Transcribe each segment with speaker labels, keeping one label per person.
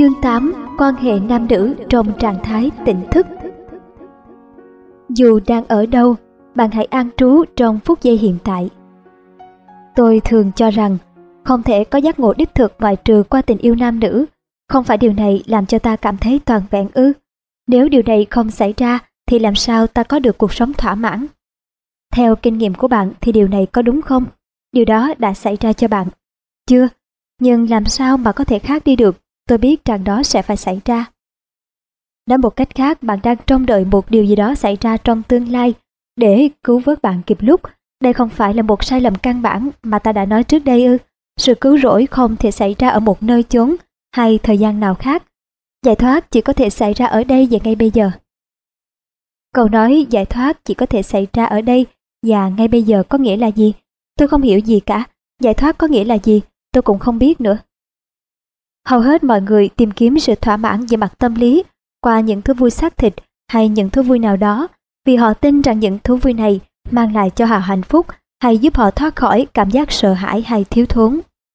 Speaker 1: Chương 8. Quan hệ nam nữ trong trạng thái tỉnh thức. Dù đang ở đâu, bạn hãy an trú trong phút giây hiện tại. Tôi thường cho rằng không thể có giác ngộ đích thực ngoại trừ qua tình yêu nam nữ. Không phải điều này làm cho ta cảm thấy toàn vẹn ư? Nếu điều này không xảy ra thì làm sao ta có được cuộc sống thỏa mãn? Theo kinh nghiệm của bạn thì điều này có đúng không? Điều đó đã xảy ra cho bạn chưa? Nhưng làm sao mà có thể khác đi được? Tôi biết rằng đó sẽ phải xảy ra. Nói một cách khác, bạn đang trông đợi một điều gì đó xảy ra trong tương lai để cứu vớt bạn kịp lúc. Đây không phải là một sai lầm căn bản mà ta đã nói trước đây ư? Sự cứu rỗi không thể xảy ra ở một nơi chốn hay thời gian nào khác. Giải thoát chỉ có thể xảy ra ở đây và ngay bây giờ. Câu nói giải thoát chỉ có thể xảy ra ở đây và ngay bây giờ có nghĩa là gì? Tôi không hiểu gì cả. Giải thoát có nghĩa là gì? Tôi cũng không biết nữa. Hầu hết mọi người tìm kiếm sự thỏa mãn về mặt tâm lý qua những thú vui xác thịt hay những thú vui nào đó vì họ tin rằng những thú vui này mang lại cho họ hạnh phúc hay giúp họ thoát khỏi cảm giác sợ hãi hay thiếu thốn.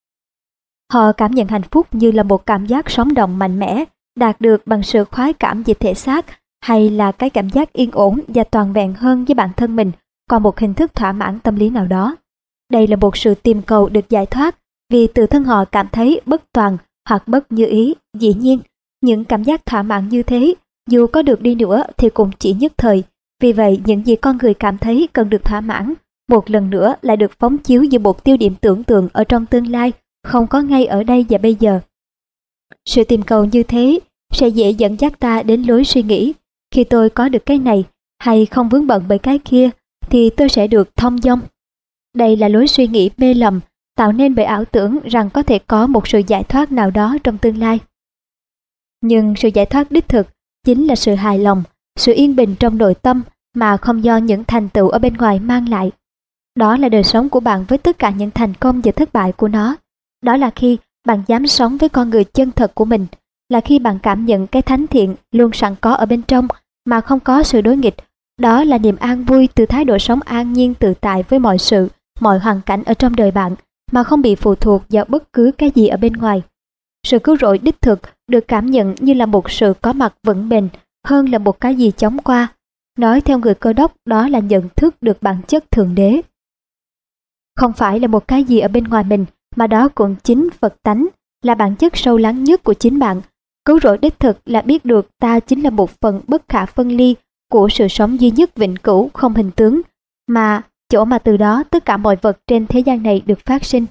Speaker 1: Họ cảm nhận hạnh phúc như là một cảm giác sống động mạnh mẽ đạt được bằng sự khoái cảm về thể xác hay là cái cảm giác yên ổn và toàn vẹn hơn với bản thân mình qua một hình thức thỏa mãn tâm lý nào đó. Đây là một sự tìm cầu được giải thoát vì tự thân họ cảm thấy bất toàn hoặc bất như ý. Dĩ nhiên, những cảm giác thỏa mãn như thế, dù có được đi nữa thì cũng chỉ nhất thời. Vì vậy, những gì con người cảm thấy cần được thỏa mãn, một lần nữa lại được phóng chiếu như một tiêu điểm tưởng tượng ở trong tương lai, không có ngay ở đây và bây giờ. Sự tìm cầu như thế sẽ dễ dẫn dắt ta đến lối suy nghĩ. Khi tôi có được cái này, hay không vướng bận bởi cái kia, thì tôi sẽ được thông dong. Đây là lối suy nghĩ mê lầm, tạo nên bởi ảo tưởng rằng có thể có một sự giải thoát nào đó trong tương lai. Nhưng sự giải thoát đích thực chính là sự hài lòng, sự yên bình trong nội tâm mà không do những thành tựu ở bên ngoài mang lại. Đó là đời sống của bạn với tất cả những thành công và thất bại của nó. Đó là khi bạn dám sống với con người chân thật của mình, là khi bạn cảm nhận cái thánh thiện luôn sẵn có ở bên trong mà không có sự đối nghịch. Đó là niềm an vui từ thái độ sống an nhiên tự tại với mọi sự, mọi hoàn cảnh ở trong đời bạn, mà không bị phụ thuộc vào bất cứ cái gì ở bên ngoài. Sự cứu rỗi đích thực được cảm nhận như là một sự có mặt vững bền hơn là một cái gì chóng qua. Nói theo người Cơ đốc, đó là nhận thức được bản chất Thượng Đế. Không phải là một cái gì ở bên ngoài mình, mà đó cũng chính Phật tánh, là bản chất sâu lắng nhất của chính bạn. Cứu rỗi đích thực là biết được ta chính là một phần bất khả phân ly của sự sống duy nhất vĩnh cửu không hình tướng, mà chỗ mà từ đó tất cả mọi vật trên thế gian này được phát sinh.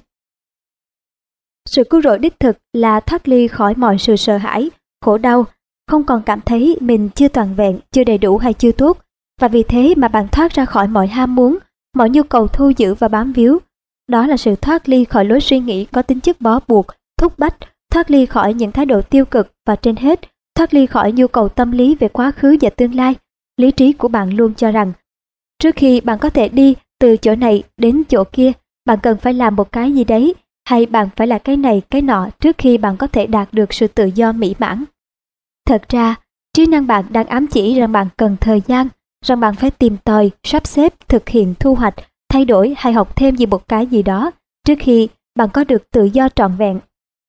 Speaker 1: Sự cứu rỗi đích thực là thoát ly khỏi mọi sự sợ hãi, khổ đau, không còn cảm thấy mình chưa toàn vẹn, chưa đầy đủ hay chưa tốt, và vì thế mà bạn thoát ra khỏi mọi ham muốn, mọi nhu cầu thu giữ và bám víu. Đó là sự thoát ly khỏi lối suy nghĩ có tính chất bó buộc, thúc bách, thoát ly khỏi những thái độ tiêu cực và trên hết, thoát ly khỏi nhu cầu tâm lý về quá khứ và tương lai. Lý trí của bạn luôn cho rằng, trước khi bạn có thể đi từ chỗ này đến chỗ kia, bạn cần phải làm một cái gì đấy, hay bạn phải là cái này cái nọ trước khi bạn có thể đạt được sự tự do mỹ mãn. Thật ra, trí năng bạn đang ám chỉ rằng bạn cần thời gian, rằng bạn phải tìm tòi, sắp xếp, thực hiện, thu hoạch, thay đổi hay học thêm gì một cái gì đó trước khi bạn có được tự do trọn vẹn.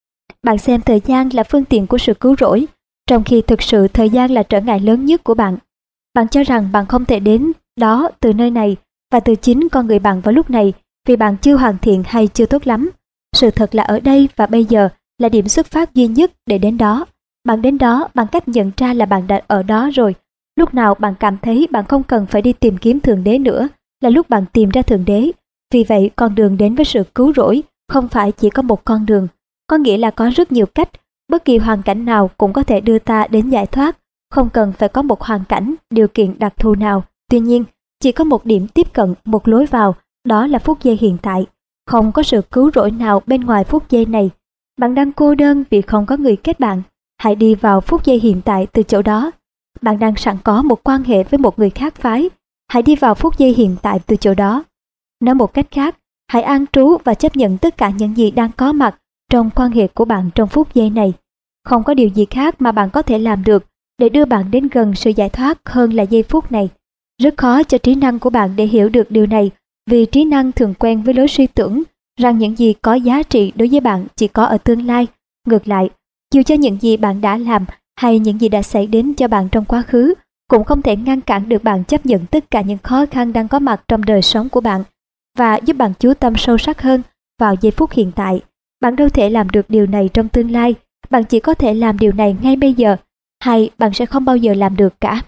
Speaker 1: Bạn xem thời gian là phương tiện của sự cứu rỗi, trong khi thực sự thời gian là trở ngại lớn nhất của bạn. Bạn cho rằng bạn không thể đến đó từ nơi này và từ chính con người bạn vào lúc này vì bạn chưa hoàn thiện hay chưa tốt lắm. Sự thật là ở đây và bây giờ là điểm xuất phát duy nhất để đến đó. Bạn đến đó bằng cách nhận ra là bạn đã ở đó rồi. Lúc nào bạn cảm thấy bạn không cần phải đi tìm kiếm Thượng Đế nữa là lúc bạn tìm ra Thượng Đế. Vì vậy, con đường đến với sự cứu rỗi không phải chỉ có một con đường. Có nghĩa là có rất nhiều cách. Bất kỳ hoàn cảnh nào cũng có thể đưa ta đến giải thoát. Không cần phải có một hoàn cảnh, điều kiện đặc thù nào. Tuy nhiên, chỉ có một điểm tiếp cận, một lối vào, đó là phút giây hiện tại. Không có sự cứu rỗi nào bên ngoài phút giây này. Bạn đang cô đơn vì không có người kết bạn. Hãy đi vào phút giây hiện tại từ chỗ đó. Bạn đang sẵn có một quan hệ với một người khác phái. Hãy đi vào phút giây hiện tại từ chỗ đó. Nói một cách khác, hãy an trú và chấp nhận tất cả những gì đang có mặt trong quan hệ của bạn trong phút giây này. Không có điều gì khác mà bạn có thể làm được để đưa bạn đến gần sự giải thoát hơn là giây phút này. Rất khó cho trí năng của bạn để hiểu được điều này, vì trí năng thường quen với lối suy tưởng rằng những gì có giá trị đối với bạn chỉ có ở tương lai. Ngược lại, Dù cho những gì bạn đã làm hay những gì đã xảy đến cho bạn trong quá khứ cũng không thể ngăn cản được bạn chấp nhận tất cả những khó khăn đang có mặt trong đời sống của bạn và giúp bạn chú tâm sâu sắc hơn vào giây phút hiện tại. Bạn đâu thể làm được điều này trong tương lai, bạn chỉ có thể làm điều này ngay bây giờ, hay bạn sẽ không bao giờ làm được cả.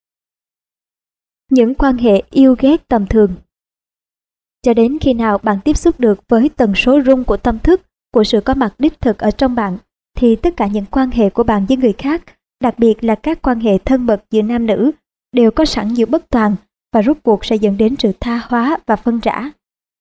Speaker 1: Những quan hệ yêu ghét tầm thường. Cho đến khi nào bạn tiếp xúc được với tần số rung của tâm thức, của sự có mặt đích thực ở trong bạn, thì tất cả những quan hệ của bạn với người khác, đặc biệt là các quan hệ thân mật giữa nam nữ, đều có sẵn nhiều bất toàn và rốt cuộc sẽ dẫn đến sự tha hóa và phân rã.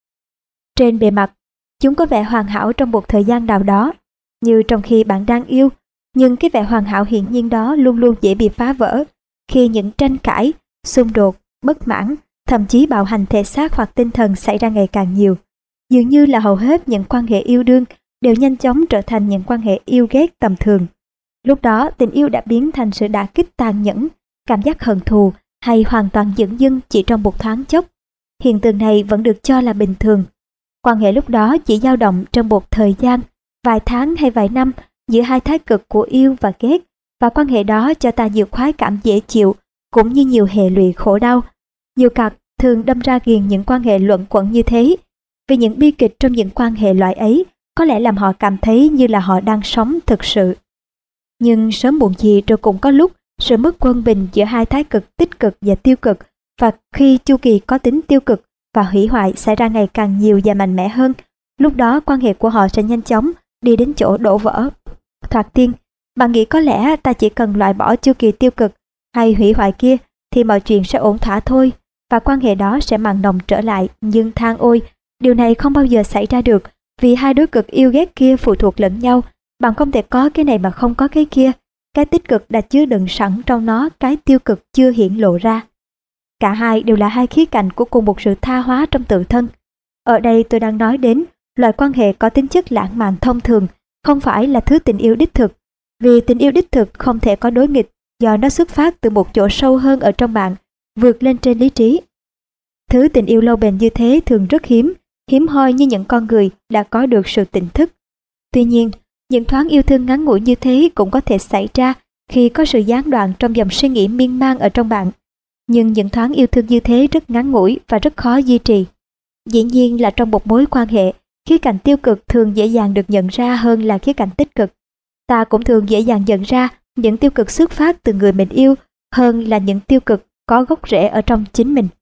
Speaker 1: Trên bề mặt, chúng có vẻ hoàn hảo trong một thời gian nào đó, như trong khi bạn đang yêu, nhưng cái vẻ hoàn hảo hiển nhiên đó luôn luôn dễ bị phá vỡ khi những tranh cãi, xung đột, bất mãn, thậm chí bạo hành thể xác hoặc tinh thần xảy ra ngày càng nhiều. Dường như là hầu hết những quan hệ yêu đương đều nhanh chóng trở thành những quan hệ yêu ghét tầm thường. Lúc đó tình yêu đã biến thành sự đả kích tàn nhẫn, cảm giác hận thù hay hoàn toàn dửng dưng chỉ trong một thoáng chốc. Hiện tượng này vẫn được cho là bình thường. Quan hệ lúc đó chỉ dao động trong một thời gian, vài tháng hay vài năm giữa hai thái cực của yêu và ghét, và quan hệ đó cho ta nhiều khoái cảm dễ chịu cũng như nhiều hệ lụy khổ đau. Nhiều cặp thường đâm ra ghiền những quan hệ luẩn quẩn như thế, vì những bi kịch trong những quan hệ loại ấy có lẽ làm họ cảm thấy như là họ đang sống thực sự. Nhưng sớm muộn gì rồi cũng có lúc sự mất quân bình giữa hai thái cực tích cực và tiêu cực, và khi chu kỳ có tính tiêu cực và hủy hoại xảy ra ngày càng nhiều và mạnh mẽ hơn, lúc đó quan hệ của họ sẽ nhanh chóng đi đến chỗ đổ vỡ. Thoạt tiên, bạn nghĩ có lẽ ta chỉ cần loại bỏ chu kỳ tiêu cực hay hủy hoại kia thì mọi chuyện sẽ ổn thỏa thôi, và quan hệ đó sẽ mặn nồng trở lại, nhưng than ôi, điều này không bao giờ xảy ra được, vì hai đối cực yêu ghét kia phụ thuộc lẫn nhau. Bạn không thể có cái này mà không có cái kia. Cái tích cực đã chứa đựng sẵn trong nó cái tiêu cực chưa hiển lộ ra. Cả hai đều là hai khía cạnh của cùng một sự tha hóa trong tự thân. Ở đây tôi đang nói đến loại quan hệ có tính chất lãng mạn thông thường, không phải là thứ tình yêu đích thực. Vì tình yêu đích thực không thể có đối nghịch, do nó xuất phát từ một chỗ sâu hơn ở trong bạn, vượt lên trên lý trí. Thứ tình yêu lâu bền như thế thường rất hiếm hoi như những con người đã có được sự tỉnh thức. Tuy nhiên, những thoáng yêu thương ngắn ngủi như thế cũng có thể xảy ra khi có sự gián đoạn trong dòng suy nghĩ miên man ở trong bạn. Nhưng những thoáng yêu thương như thế rất ngắn ngủi và rất khó duy trì. Dĩ nhiên là trong một mối quan hệ, khía cạnh tiêu cực thường dễ dàng được nhận ra hơn là khía cạnh tích cực. Ta cũng thường dễ dàng nhận ra những tiêu cực xuất phát từ người mình yêu hơn là những tiêu cực có gốc rễ ở trong chính mình.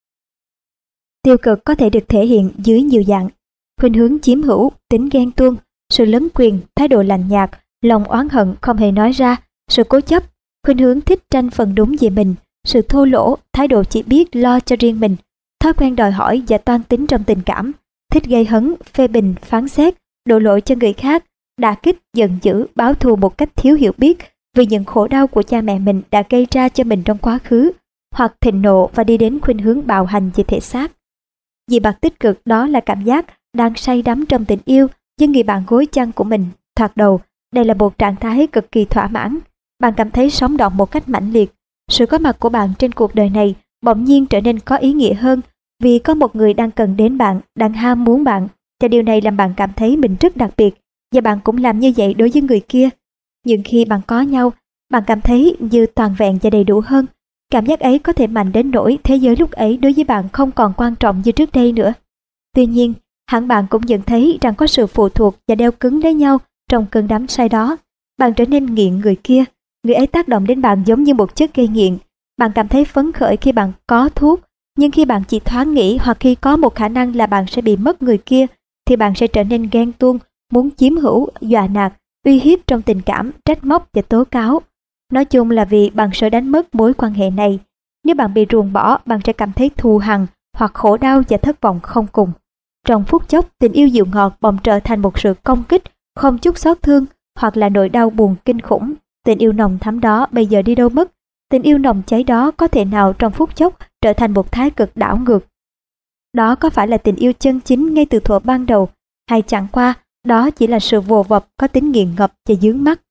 Speaker 1: Tiêu cực có thể được thể hiện dưới nhiều dạng: khuynh hướng chiếm hữu, tính ghen tuông, sự lấn quyền, thái độ lạnh nhạt, lòng oán hận không hề nói ra, sự cố chấp, khuynh hướng thích tranh phần đúng về mình, sự thô lỗ, thái độ chỉ biết lo cho riêng mình, thói quen đòi hỏi và toan tính trong tình cảm, thích gây hấn, phê bình, phán xét, đổ lỗi cho người khác, đả kích, giận dữ, báo thù một cách thiếu hiểu biết vì những khổ đau của cha mẹ mình đã gây ra cho mình trong quá khứ, hoặc thịnh nộ và đi đến khuynh hướng bạo hành về thể xác. Dị bạc tích cực đó là cảm giác đang say đắm trong tình yêu với người bạn gối chăn của mình. Thoạt đầu, đây là một trạng thái cực kỳ thỏa mãn. Bạn cảm thấy sống động một cách mãnh liệt. Sự có mặt của bạn trên cuộc đời này bỗng nhiên trở nên có ý nghĩa hơn, vì có một người đang cần đến bạn, đang ham muốn bạn, và điều này làm bạn cảm thấy mình rất đặc biệt, và bạn cũng làm như vậy đối với người kia. Nhưng khi bạn có nhau, bạn cảm thấy như toàn vẹn và đầy đủ hơn. Cảm giác ấy có thể mạnh đến nỗi thế giới lúc ấy đối với bạn không còn quan trọng như trước đây nữa. Tuy nhiên, hẳn bạn cũng nhận thấy rằng có sự phụ thuộc và đeo cứng lấy nhau trong cơn đắm say đó. Bạn trở nên nghiện người kia. Người ấy tác động đến bạn giống như một chất gây nghiện. Bạn cảm thấy phấn khởi khi bạn có thuốc, nhưng khi bạn chỉ thoáng nghĩ hoặc khi có một khả năng là bạn sẽ bị mất người kia, thì bạn sẽ trở nên ghen tuông, muốn chiếm hữu, dọa nạt, uy hiếp trong tình cảm, trách móc và tố cáo. Nói chung là vì bạn sợ đánh mất mối quan hệ này. Nếu bạn bị ruồng bỏ, bạn sẽ cảm thấy thù hằn hoặc khổ đau và thất vọng không cùng. Trong phút chốc, tình yêu dịu ngọt bỗng trở thành một sự công kích, không chút xót thương, hoặc là nỗi đau buồn kinh khủng. Tình yêu nồng thắm đó bây giờ đi đâu mất? Tình yêu nồng cháy đó có thể nào trong phút chốc trở thành một thái cực đảo ngược? Đó có phải là tình yêu chân chính ngay từ thuở ban đầu, hay chẳng qua đó chỉ là sự vồ vập có tính nghiện ngập và dướng mắt?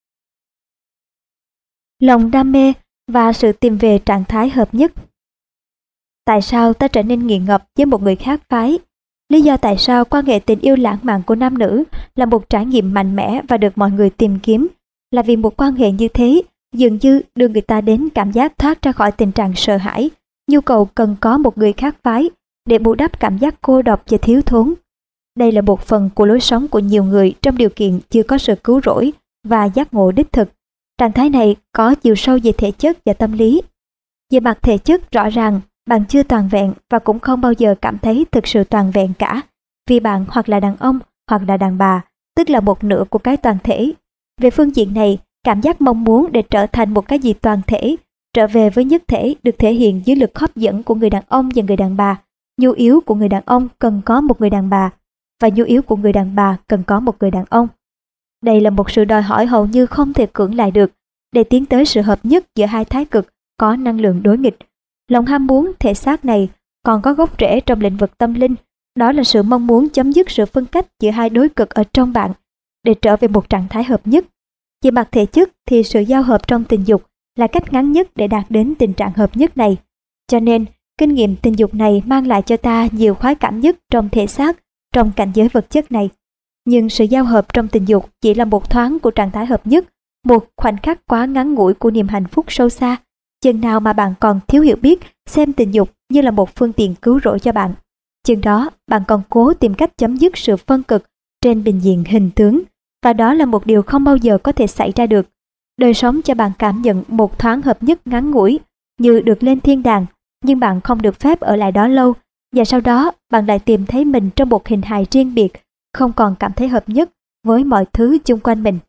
Speaker 1: Lòng đam mê và sự tìm về trạng thái hợp nhất. Tại sao ta trở nên nghiện ngập với một người khác phái? Lý do tại sao quan hệ tình yêu lãng mạn của nam nữ là một trải nghiệm mạnh mẽ và được mọi người tìm kiếm là vì một quan hệ như thế dường như đưa người ta đến cảm giác thoát ra khỏi tình trạng sợ hãi, nhu cầu cần có một người khác phái để bù đắp cảm giác cô độc và thiếu thốn. Đây là một phần của lối sống của nhiều người trong điều kiện chưa có sự cứu rỗi và giác ngộ đích thực. Trạng thái này có chiều sâu về thể chất và tâm lý. Về mặt thể chất, rõ ràng bạn chưa toàn vẹn và cũng không bao giờ cảm thấy thực sự toàn vẹn cả, vì bạn hoặc là đàn ông hoặc là đàn bà, tức là một nửa của cái toàn thể. Về phương diện này, cảm giác mong muốn để trở thành một cái gì toàn thể, trở về với nhất thể được thể hiện dưới lực hấp dẫn của người đàn ông và người đàn bà. Nhu yếu của người đàn ông cần có một người đàn bà, và nhu yếu của người đàn bà cần có một người đàn ông. Đây là một sự đòi hỏi hầu như không thể cưỡng lại được để tiến tới sự hợp nhất giữa hai thái cực có năng lượng đối nghịch. Lòng ham muốn thể xác này còn có gốc rễ trong lĩnh vực tâm linh, đó là sự mong muốn chấm dứt sự phân cách giữa hai đối cực ở trong bạn để trở về một trạng thái hợp nhất. Về mặt thể chất thì sự giao hợp trong tình dục là cách ngắn nhất để đạt đến tình trạng hợp nhất này. Cho nên, kinh nghiệm tình dục này mang lại cho ta nhiều khoái cảm nhất trong thể xác, trong cảnh giới vật chất này. Nhưng sự giao hợp trong tình dục chỉ là một thoáng của trạng thái hợp nhất, một khoảnh khắc quá ngắn ngủi của niềm hạnh phúc sâu xa. Chừng nào mà bạn còn thiếu hiểu biết xem tình dục như là một phương tiện cứu rỗi cho bạn, chừng đó bạn còn cố tìm cách chấm dứt sự phân cực trên bình diện hình tướng, và đó là một điều không bao giờ có thể xảy ra được. Đời sống cho bạn cảm nhận một thoáng hợp nhất ngắn ngủi như được lên thiên đàng, nhưng bạn không được phép ở lại đó lâu, và sau đó bạn lại tìm thấy mình trong một hình hài riêng biệt, không còn cảm thấy hợp nhất với mọi thứ chung quanh mình.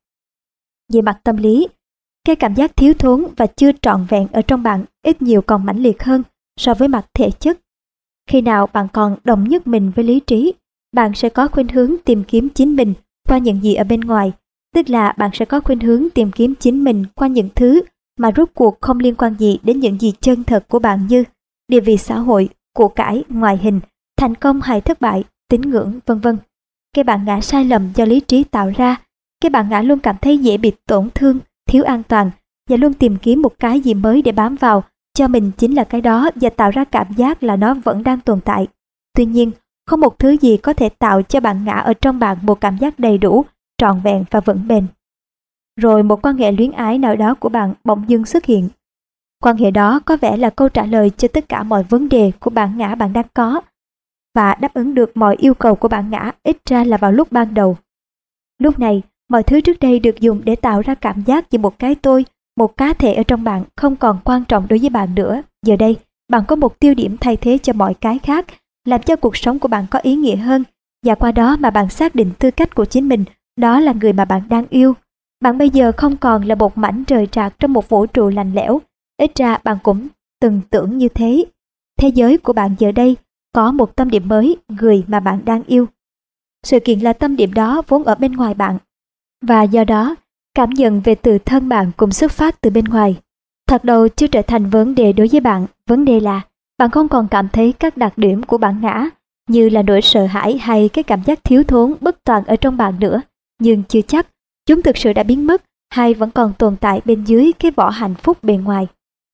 Speaker 1: Về mặt tâm lý, cái cảm giác thiếu thốn và chưa trọn vẹn ở trong bạn ít nhiều còn mãnh liệt hơn so với mặt thể chất. Khi nào bạn còn đồng nhất mình với lý trí, bạn sẽ có khuynh hướng tìm kiếm chính mình qua những gì ở bên ngoài, tức là bạn sẽ có khuynh hướng tìm kiếm chính mình qua những thứ mà rốt cuộc không liên quan gì đến những gì chân thật của bạn, như địa vị xã hội, của cải, ngoại hình, thành công hay thất bại, tín ngưỡng, vân vân. Cái bản ngã sai lầm do lý trí tạo ra, cái bản ngã luôn cảm thấy dễ bị tổn thương, thiếu an toàn và luôn tìm kiếm một cái gì mới để bám vào, cho mình chính là cái đó và tạo ra cảm giác là nó vẫn đang tồn tại. Tuy nhiên, không một thứ gì có thể tạo cho bản ngã ở trong bạn một cảm giác đầy đủ, trọn vẹn và vững bền. Rồi một quan hệ luyến ái nào đó của bạn bỗng dưng xuất hiện. Quan hệ đó có vẻ là câu trả lời cho tất cả mọi vấn đề của bản ngã bạn đang có, và đáp ứng được mọi yêu cầu của bản ngã, ít ra là vào lúc ban đầu. Lúc này, mọi thứ trước đây được dùng để tạo ra cảm giác về một cái tôi, một cá thể ở trong bạn không còn quan trọng đối với bạn nữa. Giờ đây, bạn có một tiêu điểm thay thế cho mọi cái khác, làm cho cuộc sống của bạn có ý nghĩa hơn, và qua đó mà bạn xác định tư cách của chính mình, đó là người mà bạn đang yêu. Bạn bây giờ không còn là một mảnh rời rạc trong một vũ trụ lạnh lẽo, ít ra bạn cũng từng tưởng như thế. Thế giới của bạn giờ đây có một tâm điểm mới, người mà bạn đang yêu. Sự kiện là tâm điểm đó vốn ở bên ngoài bạn, và do đó, cảm nhận về tự thân bạn cũng xuất phát từ bên ngoài. Thật đầu chưa trở thành vấn đề đối với bạn, vấn đề là bạn không còn cảm thấy các đặc điểm của bản ngã, như là nỗi sợ hãi hay cái cảm giác thiếu thốn bất toàn ở trong bạn nữa, nhưng chưa chắc chúng thực sự đã biến mất hay vẫn còn tồn tại bên dưới cái vỏ hạnh phúc bề ngoài.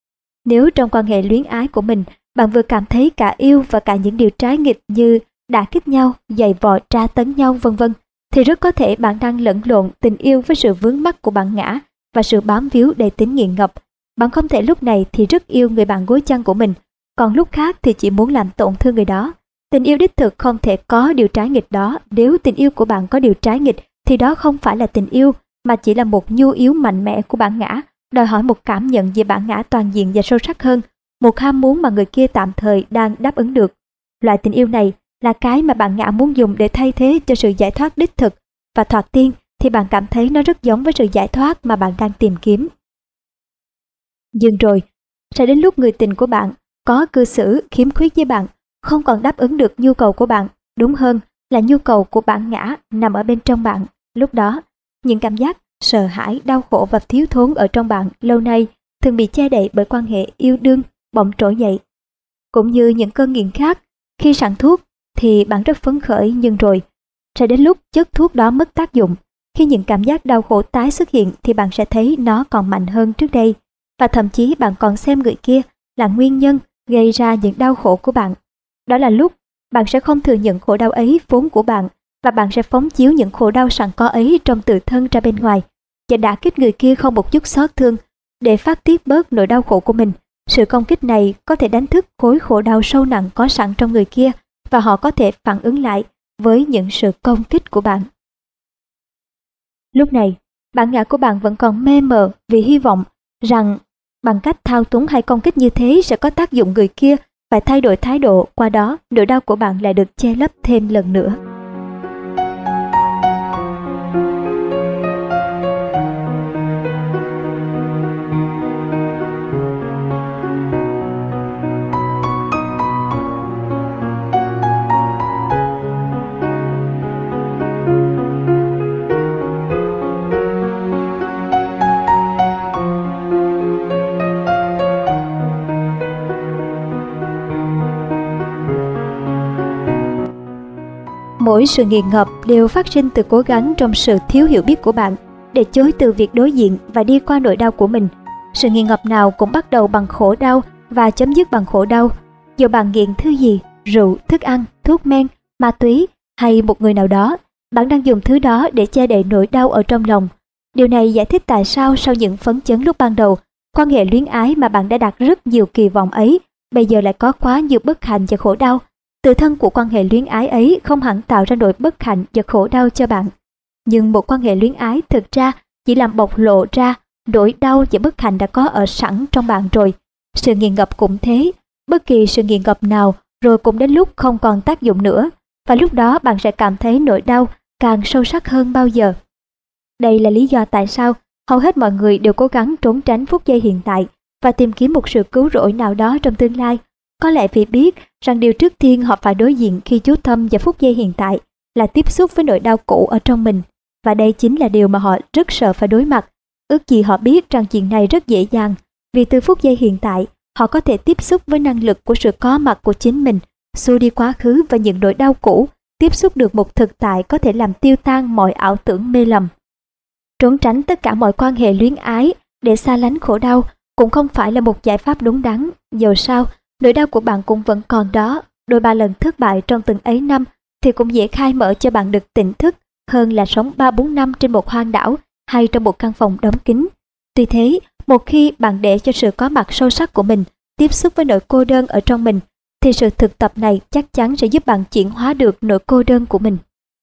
Speaker 1: Nếu trong quan hệ luyến ái của mình, bạn vừa cảm thấy cả yêu và cả những điều trái nghịch như đả kích nhau, giày vò, tra tấn nhau, vân vân, thì rất có thể bạn đang lẫn lộn tình yêu với sự vướng mắc của bản ngã và sự bám víu đầy tính nghiện ngập. Bạn không thể lúc này thì rất yêu người bạn gối chăn của mình, còn lúc khác thì chỉ muốn làm tổn thương người đó. Tình yêu đích thực không thể có điều trái nghịch đó. Nếu tình yêu của bạn có điều trái nghịch thì đó không phải là tình yêu, mà chỉ là một nhu yếu mạnh mẽ của bản ngã, đòi hỏi một cảm nhận về bản ngã toàn diện và sâu sắc hơn, một ham muốn mà người kia tạm thời đang đáp ứng được. Loại tình yêu này là cái mà bản ngã muốn dùng để thay thế cho sự giải thoát đích thực, và thoạt tiên thì bạn cảm thấy nó rất giống với sự giải thoát mà bạn đang tìm kiếm. Nhưng rồi, sẽ đến lúc người tình của bạn có cư xử khiếm khuyết với bạn, không còn đáp ứng được nhu cầu của bạn, đúng hơn là nhu cầu của bản ngã nằm ở bên trong bạn. Lúc đó, những cảm giác sợ hãi, đau khổ và thiếu thốn ở trong bạn lâu nay thường bị che đậy bởi quan hệ yêu đương bỗng trỗi dậy. Cũng như những cơn nghiện khác, khi sẵn thuốc thì bạn rất phấn khởi, nhưng rồi sẽ đến lúc chất thuốc đó mất tác dụng. Khi những cảm giác đau khổ tái xuất hiện thì bạn sẽ thấy nó còn mạnh hơn trước đây, và thậm chí bạn còn xem người kia là nguyên nhân gây ra những đau khổ của bạn. Đó là lúc bạn sẽ không thừa nhận khổ đau ấy vốn của bạn, và bạn sẽ phóng chiếu những khổ đau sẵn có ấy trong tự thân ra bên ngoài. và đả kích người kia không một chút xót thương để phát tiết bớt nỗi đau khổ của mình. Sự công kích này có thể đánh thức khối khổ đau sâu nặng có sẵn trong người kia và họ có thể phản ứng lại với những sự công kích của bạn. Lúc này, bản ngã của bạn vẫn còn mê mờ vì hy vọng rằng bằng cách thao túng hay công kích như thế sẽ có tác dụng người kia phải thay đổi thái độ, qua đó nỗi đau của bạn lại được che lấp thêm lần nữa. Mỗi sự nghiền ngập đều phát sinh từ cố gắng trong sự thiếu hiểu biết của bạn để chối từ việc đối diện và đi qua nỗi đau của mình. Sự nghiền ngập nào cũng bắt đầu bằng khổ đau và chấm dứt bằng khổ đau. Dù bạn nghiện thứ gì, rượu, thức ăn, thuốc men, ma túy hay một người nào đó, bạn đang dùng thứ đó để che đậy nỗi đau ở trong lòng. Điều này giải thích tại sao sau những phấn chấn lúc ban đầu, quan hệ luyến ái mà bạn đã đặt rất nhiều kỳ vọng ấy, bây giờ lại có quá nhiều bất hạnh và khổ đau. Tự thân của quan hệ luyến ái ấy không hẳn tạo ra nỗi bất hạnh và khổ đau cho bạn. Nhưng một quan hệ luyến ái thực ra chỉ làm bộc lộ ra nỗi đau và bất hạnh đã có ở sẵn trong bạn rồi. Sự nghiền ngập cũng thế, bất kỳ sự nghiền ngập nào rồi cũng đến lúc không còn tác dụng nữa, và lúc đó bạn sẽ cảm thấy nỗi đau càng sâu sắc hơn bao giờ. Đây là lý do tại sao hầu hết mọi người đều cố gắng trốn tránh phút giây hiện tại và tìm kiếm một sự cứu rỗi nào đó trong tương lai. Có lẽ vì biết rằng điều trước tiên họ phải đối diện khi chú tâm vào phút giây hiện tại là tiếp xúc với nỗi đau cũ ở trong mình. Và đây chính là điều mà họ rất sợ phải đối mặt. Ước gì họ biết rằng chuyện này rất dễ dàng, vì từ phút giây hiện tại, họ có thể tiếp xúc với năng lực của sự có mặt của chính mình, xua đi quá khứ và những nỗi đau cũ, tiếp xúc được một thực tại có thể làm tiêu tan mọi ảo tưởng mê lầm. Trốn tránh tất cả mọi quan hệ luyến ái để xa lánh khổ đau cũng không phải là một giải pháp đúng đắn. Dầu sao, nỗi đau của bạn cũng vẫn còn đó. Đôi ba lần thất bại trong từng ấy năm thì cũng dễ khai mở cho bạn được tỉnh thức hơn là sống 3-4 năm trên một hoang đảo hay trong một căn phòng đóng kín. Tuy thế, một khi bạn để cho sự có mặt sâu sắc của mình tiếp xúc với nỗi cô đơn ở trong mình, thì sự thực tập này chắc chắn sẽ giúp bạn chuyển hóa được nỗi cô đơn của mình.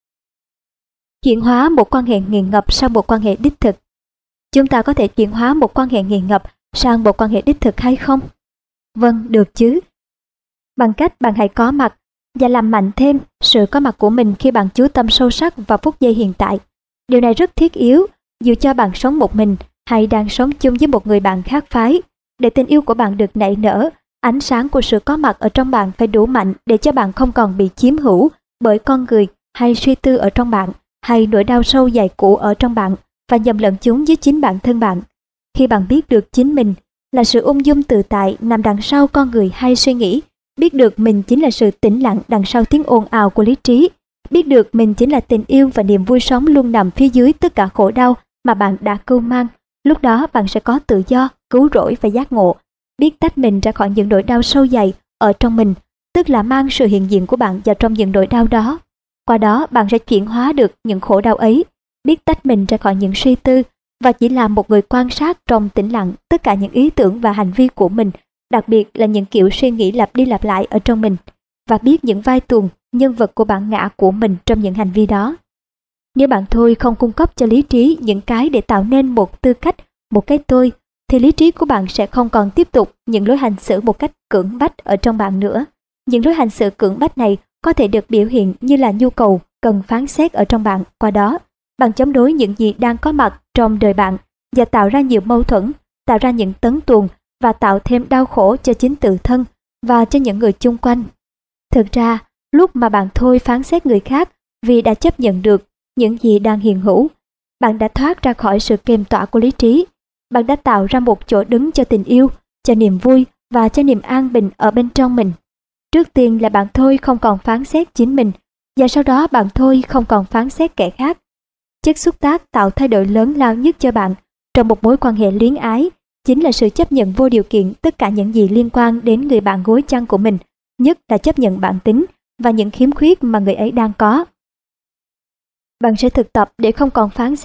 Speaker 1: Chuyển hóa một quan hệ nghiền ngập sang một quan hệ đích thực. Chúng ta có thể chuyển hóa một quan hệ nghiền ngập sang một quan hệ đích thực hay không? Vâng, được chứ. Bằng cách bạn hãy có mặt và làm mạnh thêm sự có mặt của mình khi bạn chú tâm sâu sắc vào phút giây hiện tại. Điều này rất thiết yếu, dù cho bạn sống một mình hay đang sống chung với một người bạn khác phái. Để tình yêu của bạn được nảy nở, ánh sáng của sự có mặt ở trong bạn phải đủ mạnh để cho bạn không còn bị chiếm hữu bởi con người hay suy tư ở trong bạn, hay nỗi đau sâu dày cũ ở trong bạn và nhầm lẫn chúng với chính bản thân bạn. Khi bạn biết được chính mình là sự ung dung tự tại nằm đằng sau con người hay suy nghĩ, biết được mình chính là sự tĩnh lặng đằng sau tiếng ồn ào của lý trí, biết được mình chính là tình yêu và niềm vui sống luôn nằm phía dưới tất cả khổ đau mà bạn đã cưu mang, lúc đó bạn sẽ có tự do, cứu rỗi và giác ngộ. Biết tách mình ra khỏi những nỗi đau sâu dày ở trong mình, tức là mang sự hiện diện của bạn vào trong những nỗi đau đó. Qua đó bạn sẽ chuyển hóa được những khổ đau ấy, biết tách mình ra khỏi những suy tư và chỉ là một người quan sát trong tĩnh lặng tất cả những ý tưởng và hành vi của mình, đặc biệt là những kiểu suy nghĩ lặp đi lặp lại ở trong mình, và biết những vai tuồng, nhân vật của bản ngã của mình trong những hành vi đó. Nếu bạn thôi không cung cấp cho lý trí những cái để tạo nên một tư cách, một cái tôi, thì lý trí của bạn sẽ không còn tiếp tục những lối hành xử một cách cưỡng bách ở trong bạn nữa. Những lối hành xử cưỡng bách này có thể được biểu hiện như là nhu cầu cần phán xét ở trong bạn. Qua đó, bạn chống đối những gì đang có mặt trong đời bạn và tạo ra nhiều mâu thuẫn, tạo ra những tấn tuồng và tạo thêm đau khổ cho chính tự thân và cho những người chung quanh. Thực ra, lúc mà bạn thôi phán xét người khác vì đã chấp nhận được những gì đang hiện hữu, bạn đã thoát ra khỏi sự kềm tỏa của lý trí. Bạn đã tạo ra một chỗ đứng cho tình yêu, cho niềm vui và cho niềm an bình ở bên trong mình. Trước tiên là bạn thôi không còn phán xét chính mình, và sau đó bạn thôi không còn phán xét kẻ khác. Chất xúc tác tạo thay đổi lớn lao nhất cho bạn trong một mối quan hệ luyến ái chính là sự chấp nhận vô điều kiện tất cả những gì liên quan đến người bạn gối chăn của mình, nhất là chấp nhận bản tính và những khiếm khuyết mà người ấy đang có. Bạn sẽ thực tập để không còn phán xét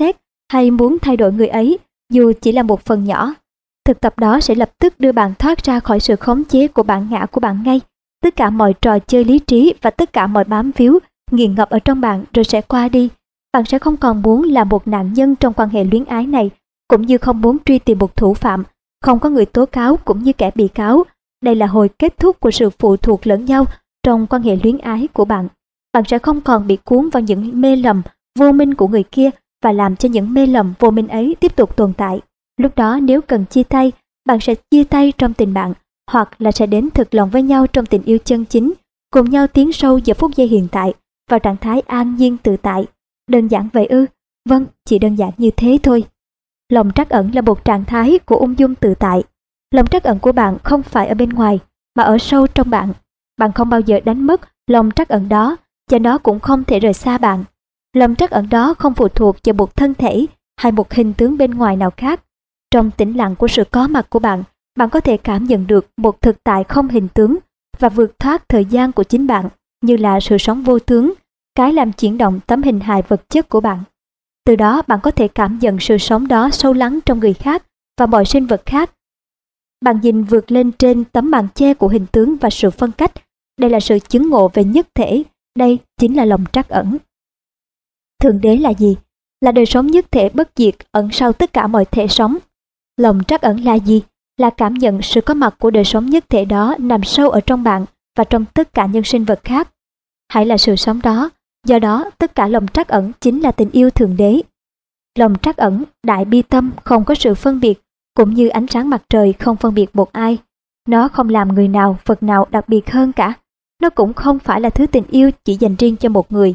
Speaker 1: hay muốn thay đổi người ấy, dù chỉ là một phần nhỏ. Thực tập đó sẽ lập tức đưa bạn thoát ra khỏi sự khống chế của bản ngã của bạn ngay. Tất cả mọi trò chơi lý trí và tất cả mọi bám víu, nghiền ngập ở trong bạn rồi sẽ qua đi. Bạn sẽ không còn muốn là một nạn nhân trong quan hệ luyến ái này, cũng như không muốn truy tìm một thủ phạm, không có người tố cáo cũng như kẻ bị cáo. Đây là hồi kết thúc của sự phụ thuộc lẫn nhau trong quan hệ luyến ái của bạn. Bạn sẽ không còn bị cuốn vào những mê lầm vô minh của người kia và làm cho những mê lầm vô minh ấy tiếp tục tồn tại. Lúc đó nếu cần chia tay, bạn sẽ chia tay trong tình bạn, hoặc là sẽ đến thực lòng với nhau trong tình yêu chân chính, cùng nhau tiến sâu giờ phút giây hiện tại, vào trạng thái an nhiên tự tại. Đơn giản vậy ư? Vâng, chỉ đơn giản như thế thôi. Lòng trắc ẩn là một trạng thái của ung dung tự tại. Lòng trắc ẩn của bạn không phải ở bên ngoài, mà ở sâu trong bạn. Bạn không bao giờ đánh mất lòng trắc ẩn đó, và nó cũng không thể rời xa bạn. Lòng trắc ẩn đó không phụ thuộc vào một thân thể hay một hình tướng bên ngoài nào khác. Trong tĩnh lặng của sự có mặt của bạn, bạn có thể cảm nhận được một thực tại không hình tướng và vượt thoát thời gian của chính bạn, như là sự sống vô tướng, cái làm chuyển động tấm hình hài vật chất của bạn. Từ đó bạn có thể cảm nhận sự sống đó sâu lắng trong người khác và mọi sinh vật khác. Bạn nhìn vượt lên trên tấm màn che của hình tướng và sự phân cách. Đây là sự chứng ngộ về nhất thể. Đây chính là lòng trắc ẩn. Thượng đế là gì? Là đời sống nhất thể bất diệt ẩn sau tất cả mọi thể sống. Lòng trắc ẩn là gì? Là cảm nhận sự có mặt của đời sống nhất thể đó nằm sâu ở trong bạn và trong tất cả những sinh vật khác. Hãy là sự sống đó. Do đó, tất cả lòng trắc ẩn chính là tình yêu thượng đế. Lòng trắc ẩn, đại bi tâm không có sự phân biệt, cũng như ánh sáng mặt trời không phân biệt một ai. Nó không làm người nào, vật nào đặc biệt hơn cả. Nó cũng không phải là thứ tình yêu chỉ dành riêng cho một người.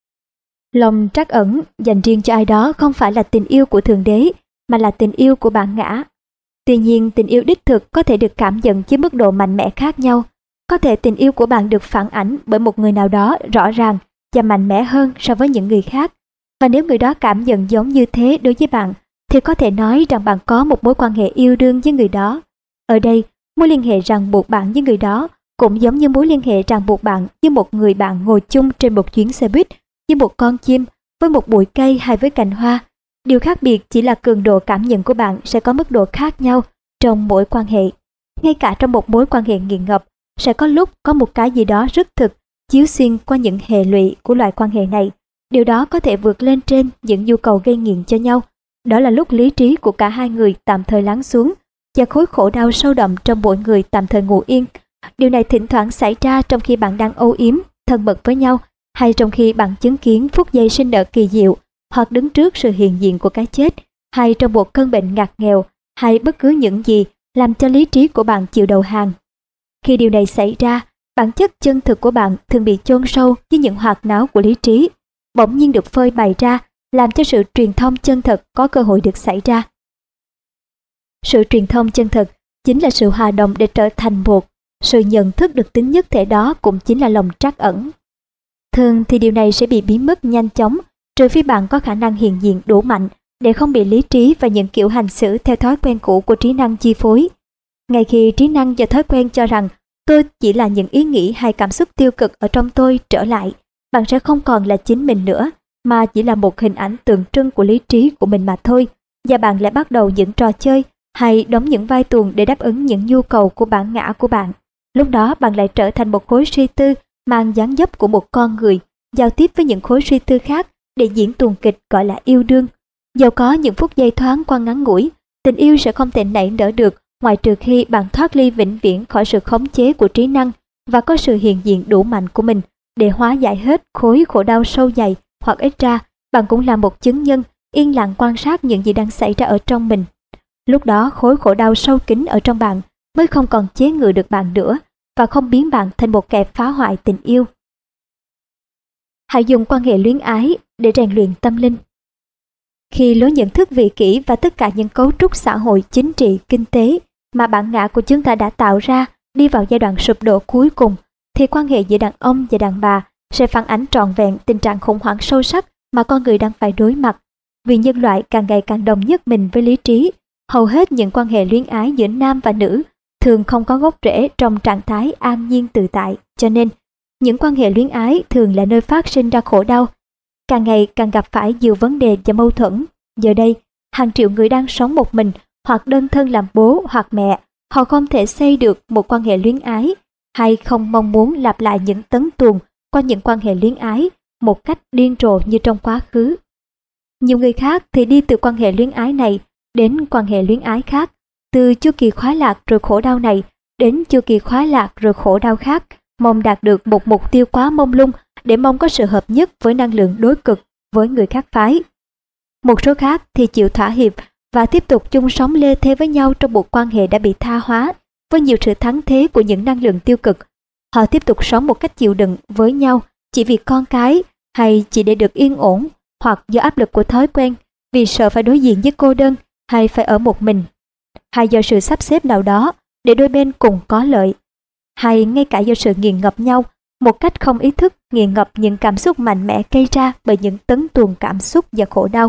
Speaker 1: Lòng trắc ẩn dành riêng cho ai đó không phải là tình yêu của thượng đế, mà là tình yêu của bản ngã. Tuy nhiên, tình yêu đích thực có thể được cảm nhận với mức độ mạnh mẽ khác nhau. Có thể tình yêu của bạn được phản ảnh bởi một người nào đó rõ ràng và mạnh mẽ hơn so với những người khác. Và nếu người đó cảm nhận giống như thế đối với bạn, thì có thể nói rằng bạn có một mối quan hệ yêu đương với người đó. Ở đây, mối liên hệ ràng buộc bạn với người đó cũng giống như mối liên hệ ràng buộc bạn với một người bạn ngồi chung trên một chuyến xe buýt, với một con chim, với một bụi cây hay với cành hoa. Điều khác biệt chỉ là cường độ cảm nhận của bạn sẽ có mức độ khác nhau trong mỗi quan hệ. Ngay cả trong một mối quan hệ nghiện ngập, sẽ có lúc có một cái gì đó rất thực chiếu xuyên qua những hệ lụy của loại quan hệ này. Điều đó có thể vượt lên trên những nhu cầu gây nghiện cho nhau. Đó là lúc lý trí của cả hai người tạm thời lắng xuống và khối khổ đau sâu đậm trong mỗi người tạm thời ngủ yên. Điều này thỉnh thoảng xảy ra trong khi bạn đang âu yếm, thân mật với nhau, hay trong khi bạn chứng kiến phút giây sinh nở kỳ diệu, hoặc đứng trước sự hiện diện của cái chết, hay trong một cơn bệnh ngặt nghèo, hay bất cứ những gì làm cho lý trí của bạn chịu đầu hàng. Khi điều này xảy ra, bản chất chân thực của bạn thường bị chôn sâu với những hoạt náo của lý trí, bỗng nhiên được phơi bày ra, làm cho sự truyền thông chân thật có cơ hội được xảy ra. Sự truyền thông chân thật chính là sự hòa đồng để trở thành một. Sự nhận thức được tính nhất thể đó cũng chính là lòng trắc ẩn. Thường thì điều này sẽ bị biến mất nhanh chóng, trừ phi bạn có khả năng hiện diện đủ mạnh để không bị lý trí và những kiểu hành xử theo thói quen cũ của trí năng chi phối. Ngay khi trí năng và thói quen cho rằng tôi chỉ là những ý nghĩ hay cảm xúc tiêu cực ở trong tôi trở lại, bạn sẽ không còn là chính mình nữa, mà chỉ là một hình ảnh tượng trưng của lý trí của mình mà thôi, và bạn lại bắt đầu những trò chơi hay đóng những vai tuồng để đáp ứng những nhu cầu của bản ngã của bạn. Lúc đó bạn lại trở thành một khối suy tư mang dáng dấp của một con người, giao tiếp với những khối suy tư khác để diễn tuồng kịch gọi là yêu đương. Dẫu có những phút giây thoáng qua ngắn ngủi, tình yêu sẽ không thể nảy nở được ngoại trừ khi bạn thoát ly vĩnh viễn khỏi sự khống chế của trí năng và có sự hiện diện đủ mạnh của mình để hóa giải hết khối khổ đau sâu dày, hoặc ít ra bạn cũng là một chứng nhân yên lặng quan sát những gì đang xảy ra ở trong mình. Lúc đó khối khổ đau sâu kín ở trong bạn mới không còn chế ngự được bạn nữa và không biến bạn thành một kẻ phá hoại tình yêu. Hãy dùng quan hệ luyến ái để rèn luyện tâm linh. Khi lối nhận thức vị kỷ và tất cả những cấu trúc xã hội, chính trị, kinh tế mà bản ngã của chúng ta đã tạo ra đi vào giai đoạn sụp đổ cuối cùng, thì quan hệ giữa đàn ông và đàn bà sẽ phản ánh trọn vẹn tình trạng khủng hoảng sâu sắc mà con người đang phải đối mặt. Vì nhân loại càng ngày càng đồng nhất mình với lý trí, hầu hết những quan hệ luyến ái giữa nam và nữ thường không có gốc rễ trong trạng thái an nhiên tự tại, cho nên những quan hệ luyến ái thường là nơi phát sinh ra khổ đau, càng ngày càng gặp phải nhiều vấn đề và mâu thuẫn. Giờ đây, hàng triệu người đang sống một mình hoặc đơn thân làm bố hoặc mẹ, họ không thể xây được một quan hệ luyến ái hay không mong muốn lặp lại những tấn tuồng qua những quan hệ luyến ái một cách điên rồ như trong quá khứ. Nhiều người khác thì đi từ quan hệ luyến ái này đến quan hệ luyến ái khác, từ chu kỳ khoái lạc rồi khổ đau này đến chu kỳ khoái lạc rồi khổ đau khác, mong đạt được một mục tiêu quá mông lung để mong có sự hợp nhất với năng lượng đối cực với người khác phái. Một số khác thì chịu thỏa hiệp và tiếp tục chung sống lê thê với nhau trong một quan hệ đã bị tha hóa với nhiều sự thắng thế của những năng lượng tiêu cực. Họ tiếp tục sống một cách chịu đựng với nhau chỉ vì con cái hay chỉ để được yên ổn, hoặc do áp lực của thói quen vì sợ phải đối diện với cô đơn hay phải ở một mình, hay do sự sắp xếp nào đó để đôi bên cùng có lợi, hay ngay cả do sự nghiền ngập nhau một cách không ý thức, nghiền ngập những cảm xúc mạnh mẽ gây ra bởi những tấn tuồng cảm xúc và khổ đau.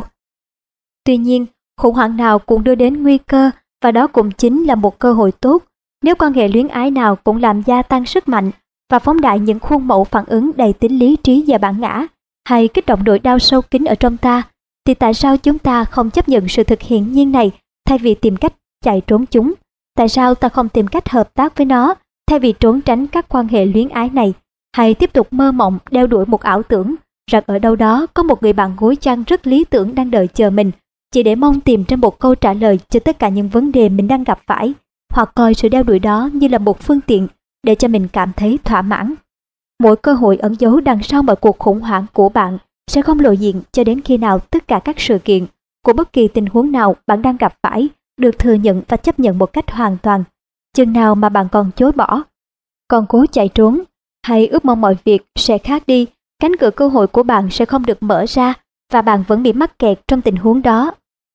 Speaker 1: Tuy nhiên, khủng hoảng nào cũng đưa đến nguy cơ, và đó cũng chính là một cơ hội tốt. Nếu quan hệ luyến ái nào cũng làm gia tăng sức mạnh và phóng đại những khuôn mẫu phản ứng đầy tính lý trí và bản ngã, hay kích động nỗi đau sâu kín ở trong ta, thì tại sao chúng ta không chấp nhận sự thực hiện nhiên này thay vì tìm cách chạy trốn chúng? Tại sao ta không tìm cách hợp tác với nó thay vì trốn tránh các quan hệ luyến ái này, hay tiếp tục mơ mộng đeo đuổi một ảo tưởng rằng ở đâu đó có một người bạn gối chăn rất lý tưởng đang đợi chờ mình, chỉ để mong tìm ra một câu trả lời cho tất cả những vấn đề mình đang gặp phải, hoặc coi sự đeo đuổi đó như là một phương tiện để cho mình cảm thấy thỏa mãn. Mỗi cơ hội ẩn giấu đằng sau mọi cuộc khủng hoảng của bạn sẽ không lộ diện cho đến khi nào tất cả các sự kiện của bất kỳ tình huống nào bạn đang gặp phải được thừa nhận và chấp nhận một cách hoàn toàn. Chừng nào mà bạn còn chối bỏ, còn cố chạy trốn, hay ước mong mọi việc sẽ khác đi, cánh cửa cơ hội của bạn sẽ không được mở ra và bạn vẫn bị mắc kẹt trong tình huống đó.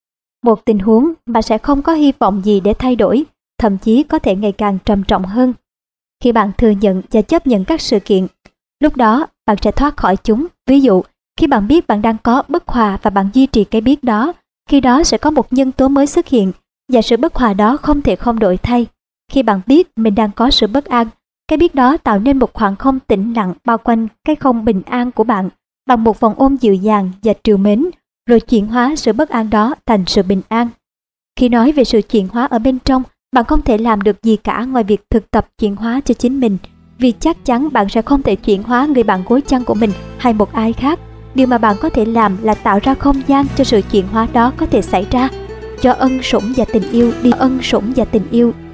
Speaker 1: Một tình huống mà sẽ không có hy vọng gì để thay đổi, thậm chí có thể ngày càng trầm trọng hơn. Khi bạn thừa nhận và chấp nhận các sự kiện, lúc đó bạn sẽ thoát khỏi chúng. Ví dụ, khi bạn biết bạn đang có bất hòa và bạn duy trì cái biết đó, khi đó sẽ có một nhân tố mới xuất hiện và sự bất hòa đó không thể không đổi thay. Khi bạn biết mình đang có sự bất an, cái biết đó tạo nên một khoảng không tĩnh lặng bao quanh cái không bình an của bạn bằng một vòng ôm dịu dàng và trìu mến, rồi chuyển hóa sự bất an đó thành sự bình an. Khi nói về sự chuyển hóa ở bên trong, bạn không thể làm được gì cả ngoài việc thực tập chuyển hóa cho chính mình, vì chắc chắn bạn sẽ không thể chuyển hóa người bạn gối chăn của mình hay một ai khác. Điều mà bạn có thể làm là tạo ra không gian cho sự chuyển hóa đó có thể xảy ra, cho ân sủng và tình yêu